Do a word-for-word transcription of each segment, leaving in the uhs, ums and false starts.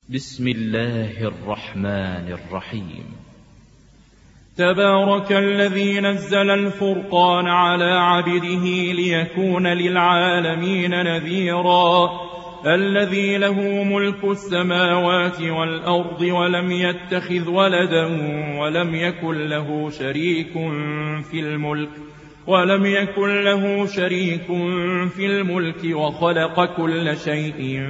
بسم الله الرحمن الرحيم. تبارك الذي نزل الفرقان على عبده ليكون للعالمين نذيرا. الذي له ملك السماوات والأرض ولم يتخذ ولدا ولم يكن له شريك في الملك ولم يكن له شريك في الملك وخلق كل شيء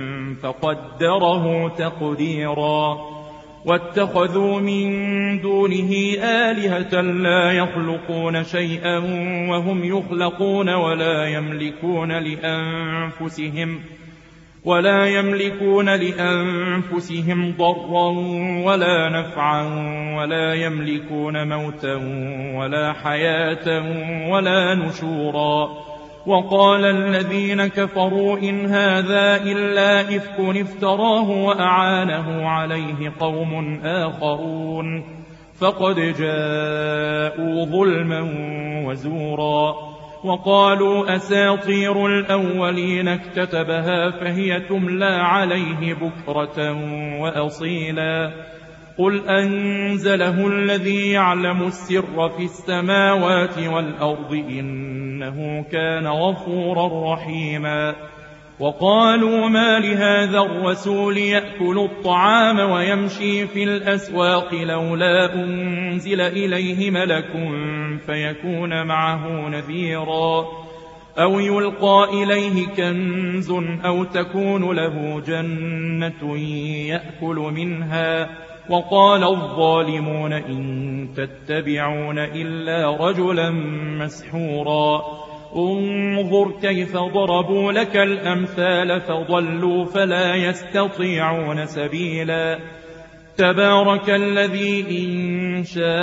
فقدره تقديرا. واتخذوا من دونه آلهة لا يخلقون شيئا وهم يخلقون ولا يملكون لأنفسهم ولا يملكون لأنفسهم ضرا ولا نفعا ولا يملكون موتا ولا حياة ولا نشورا. وقال الذين كفروا إن هذا إلا إفك افتراه وأعانه عليه قوم آخرون فقد جاءوا ظلما وزورا. وقالوا أساطير الأولين اكتتبها فهي تملى عليه بكرة وأصيلا. قل أنزله الذي يعلم السر في السماوات والأرض إنه كان غفورا رحيما. وقالوا ما لهذا الرسول يأكل الطعام ويمشي في الأسواق لولا أنزل إليه ملك فيكون معه نذيرا أو يلقى إليه كنز أو تكون له جنة يأكل منها. وقال الظالمون إن تتبعون إلا رجلا مسحورا. انظر كيف ضربوا لك الأمثال فضلوا فلا يستطيعون سبيلا. تبارك الذي إن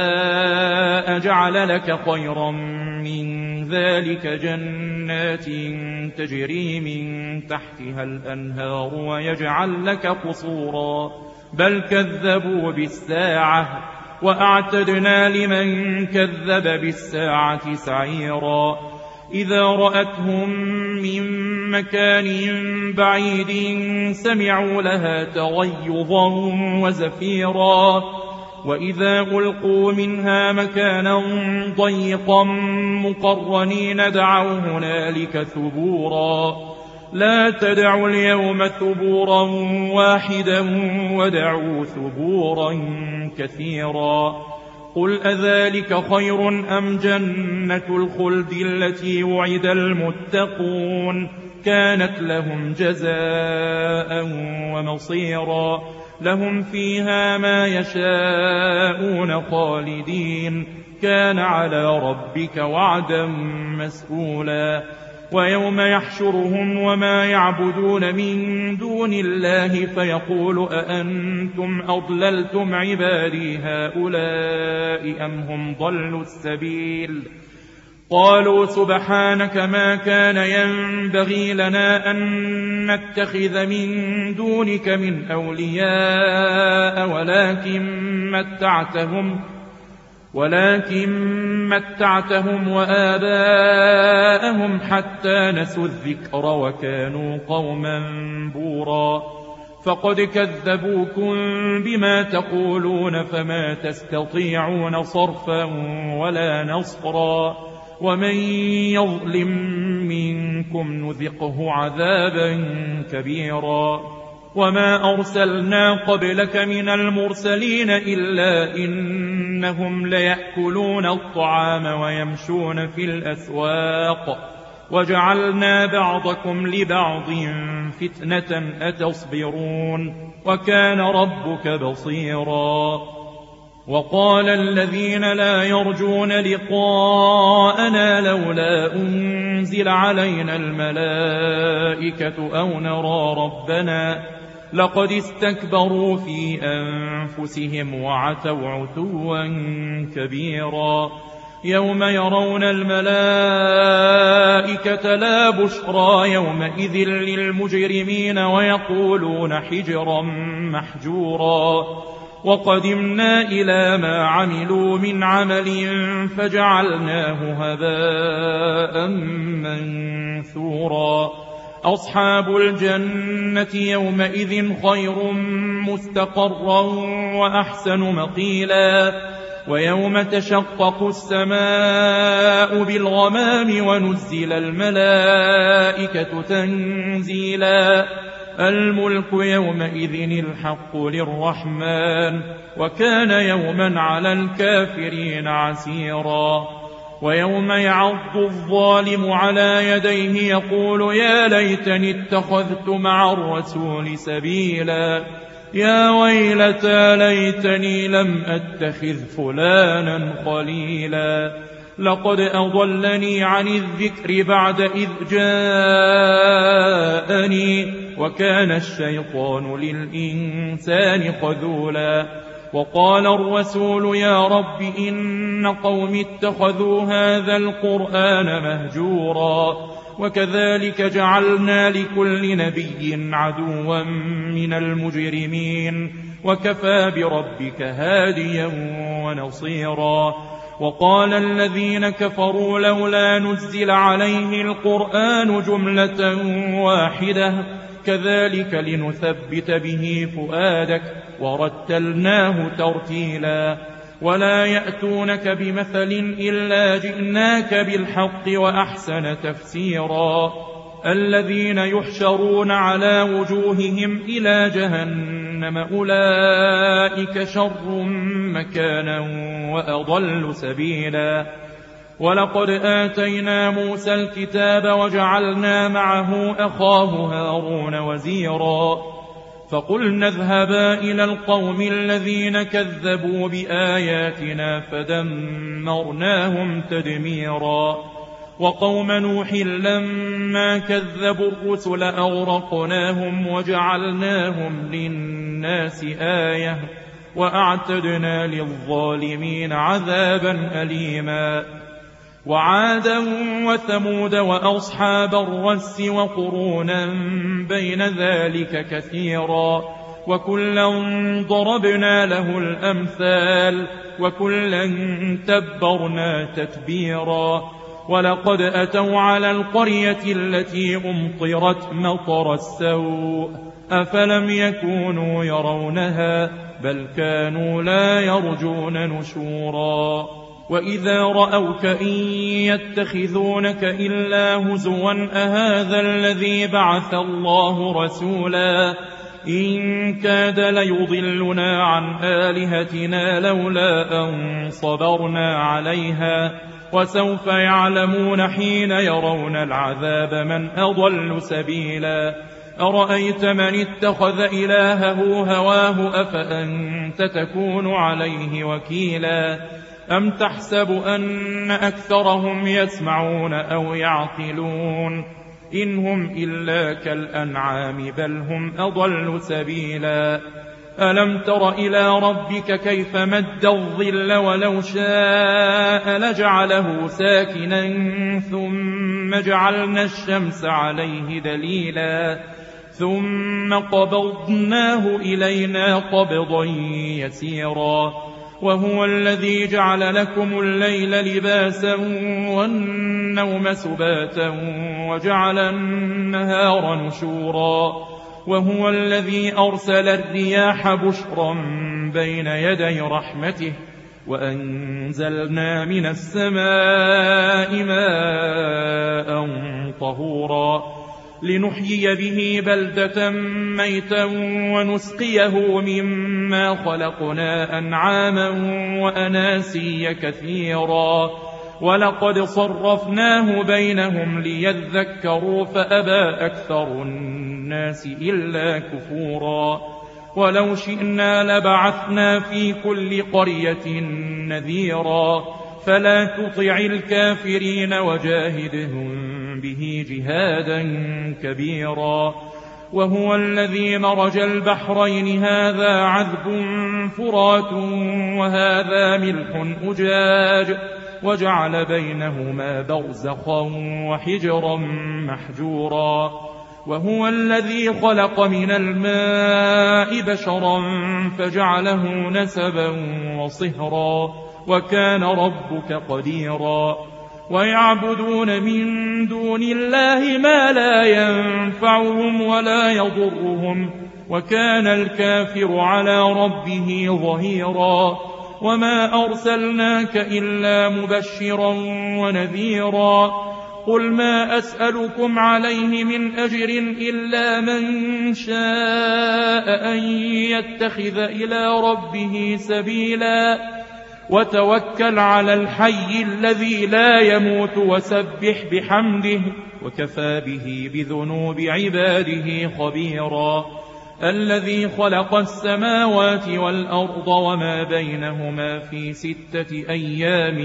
شاء جعل لك خيرا من ذلك جنات تجري من تحتها الأنهار ويجعل لك قصورا. بل كذبوا بالساعة وأعتدنا لمن كذب بالساعة سعيرا. إذا رأتهم من مكان بعيد سمعوا لها تغيظا وزفيرا. وإذا ألقوا منها مكانا ضيقا مقرنين دعوا هنالك ثبورا. لا تدعوا اليوم ثبورا واحدا ودعوا ثبورا كثيرا. قل أذلك خير أم جنة الخلد التي وعد المتقون كانت لهم جزاء ومصيرا. لهم فيها ما يشاءون خالدين كان على ربك وعدا مسئولا. ويوم يحشرهم وما يعبدون من دون الله فيقول أأنتم أضللتم عبادي هؤلاء أم هم ضلوا السبيل. قالوا سبحانك ما كان ينبغي لنا أن نتخذ من دونك من أولياء ولكن متعتهم ولكن متعتهم وآباءهم حتى نسوا الذكر وكانوا قوما بورا. فقد كذبوكم بما تقولون فما تستطيعون صرفا ولا نصرا. ومن يظلم منكم نذقه عذابا كبيرا. وما أرسلنا قبلك من المرسلين إلا إنهم ليأكلون الطعام ويمشون في الأسواق وجعلنا بعضكم لبعض فتنة أتصبرون وكان ربك بصيرا. وقال الذين لا يرجون لقاءنا لولا أنزل علينا الملائكة أو نرى ربنا لقد استكبروا في أنفسهم وعتوا عتوا كبيرا. يوم يرون الملائكة لا بشرى يومئذ للمجرمين ويقولون حجرا محجورا. وقدمنا إلى ما عملوا من عمل فجعلناه هباء منثورا. أصحاب الجنة يومئذ خير مستقرا وأحسن مقيلا ويوم تشقق السماء بالغمام ونزل الملائكة تنزيلا الملك يومئذ الحق للرحمن وكان يوما على الكافرين عسيرا ويوم يعض الظالم على يديه يقول يا ليتني اتخذت مع الرسول سبيلا يا ويلتى ليتني لم أتخذ فلانا خليلا لقد أضلني عن الذكر بعد إذ جاءني وكان الشيطان للإنسان خذولا وقال الرسول يا رب إن قوم اتخذوا هذا القرآن مهجورا وكذلك جعلنا لكل نبي عدوا من المجرمين وكفى بربك هاديا ونصيرا وقال الذين كفروا لولا نزل عليه القرآن جملة واحدة كذلك لنثبت به فؤادك ورتلناه ترتيلا ولا يأتونك بمثل إلا جئناك بالحق وأحسن تفسيرا الذين يحشرون على وجوههم إلى جهنم أولئك شر مكانا وأضل سبيلا ولقد آتينا موسى الكتاب وجعلنا معه أخاه هارون وزيرا فقلنا اذهبا إلى القوم الذين كذبوا بآياتنا فدمرناهم تدميرا وقوم نوح لما كذبوا الرسل أغرقناهم وجعلناهم للناس آية وأعتدنا للظالمين عذابا أليما وعادا وثمود وأصحاب الرس وقرونا بين ذلك كثيرا وكلا ضربنا له الأمثال وكلا تبرنا تتبيرا ولقد أتوا على القرية التي أمطرت مطر السوء أفلم يكونوا يرونها بل كانوا لا يرجون نشورا وإذا رأوك إن يتخذونك إلا هزوا أهذا الذي بعث الله رسولا إن كاد ليضلنا عن آلهتنا لولا أن صبرنا عليها وسوف يعلمون حين يرون العذاب من أضل سبيلا أرأيت من اتخذ إلهه هواه أفأنت تكون عليه وكيلا أم تحسب أن أكثرهم يسمعون أو يعقلون إن هم إلا كالأنعام بل هم أضل سبيلا ألم تر إلى ربك كيف مد الظل ولو شاء لجعله ساكنا ثم جعلنا الشمس عليه دليلا ثم قبضناه إلينا قبضا يسيرا وهو الذي جعل لكم الليل لباسا والنوم سباتا وجعل النهار نشورا وهو الذي أرسل الرياح بشرا بين يدي رحمته وأنزلنا من السماء ماء طهورا لنحيي به بلدة ميتا ونسقيه مما خلقنا أنعاما وأناسيا كثيرا ولقد صرفناه بينهم ليذكروا فأبى أكثر الناس إلا كفورا ولو شئنا لبعثنا في كل قرية نذيرا فلا تطع الكافرين وجاهدهم به جهادا كبيرا وهو الذي مرج البحرين هذا عذب فرات وهذا ملح أجاج وجعل بينهما برزخا وحجرا محجورا وهو الذي خلق من الماء بشرا فجعله نسبا وصهرا وكان ربك قديرا ويعبدون من دون الله ما لا ينفعهم ولا يضرهم، وكان الكافر على ربه ظهيرا. وما أرسلناك إلا مبشرا ونذيرا. قل ما أسألكم عليه من أجر إلا من شاء أن يتخذ إلى ربه سبيلا. وتوكل على الحي الذي لا يموت وسبح بحمده، وكفى به بذنوب عباده خبيرا. الذي خلق السماوات والأرض وما بينهما في ستة أيام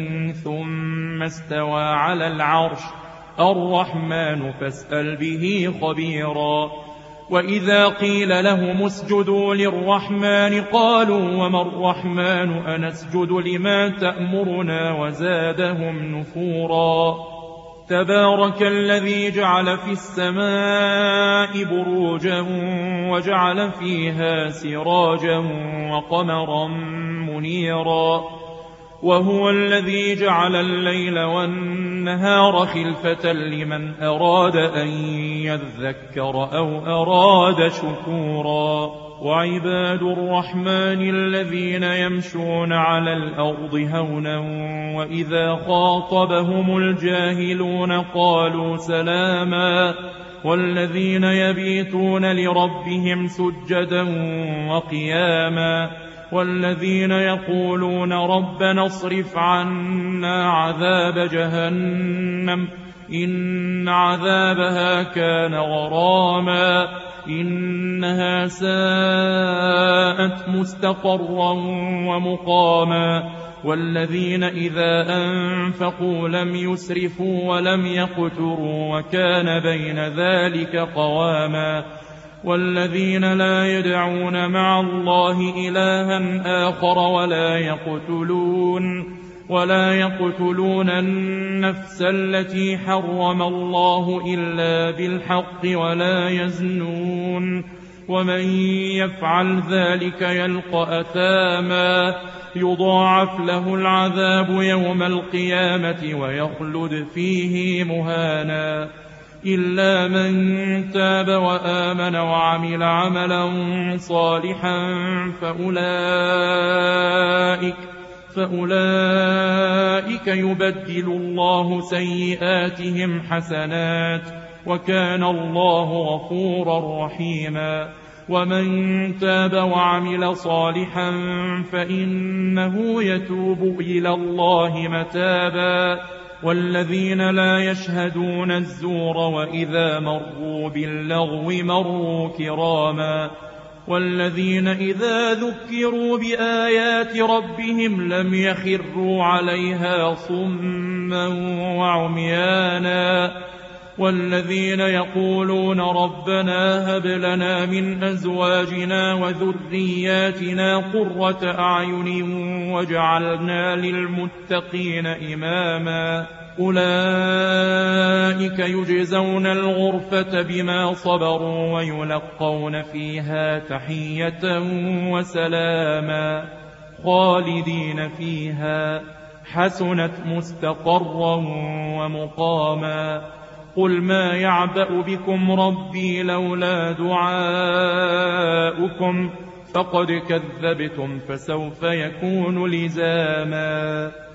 ثم استوى على العرش الرحمن فاسأل به خبيرا. وإذا قيل لهم اسجدوا للرحمن قالوا وما الرحمن أنسجد لما تأمرنا وزادهم نفورا. تبارك الذي جعل في السماء بروجا وجعل فيها سراجا وقمرا منيرا. وهو الذي جعل الليل والنهار خلفة لمن أراد أن يذكر أو أراد شكورا. وعباد الرحمن الذين يمشون على الأرض هونا وإذا خاطبهم الجاهلون قالوا سلاما. والذين يبيتون لربهم سجدا وقياما. والذين يقولون ربنا اصرف عنا عذاب جهنم إن عذابها كان غراما إنها ساءت مستقرا ومقاما. والذين إذا أنفقوا لم يسرفوا ولم يقتروا وكان بين ذلك قواما. والذين لا يدعون مع الله إلها آخر ولا يقتلون ولا يقتلون النفس التي حرم الله إلا بالحق ولا يزنون. ومن يفعل ذلك يلقى أثاما يضاعف له العذاب يوم القيامة ويخلد فيه مهانا. إلا من تاب وآمن وعمل عملا صالحا فأولئك فأولئك يبدل الله سيئاتهم حسنات وكان الله غفورا رحيما. ومن تاب وعمل صالحا فإنه يتوب إلى الله متابا. والذين لا يشهدون الزور وإذا مروا باللغو مروا كراما. والذين إذا ذكروا بآيات ربهم لم يخروا عليها صما وعميانا. والذين يقولون ربنا هب لنا من أزواجنا وذرياتنا قرة أعين واجعلنا للمتقين إماما. أولئك يجزون الغرفة بما صبروا ويلقون فيها تحية وسلاما خالدين فيها حسنت مستقرا ومقاما. قل ما يعبأ بكم ربي لولا دعاؤكم فقد كذبتم فسوف يكون لزاما.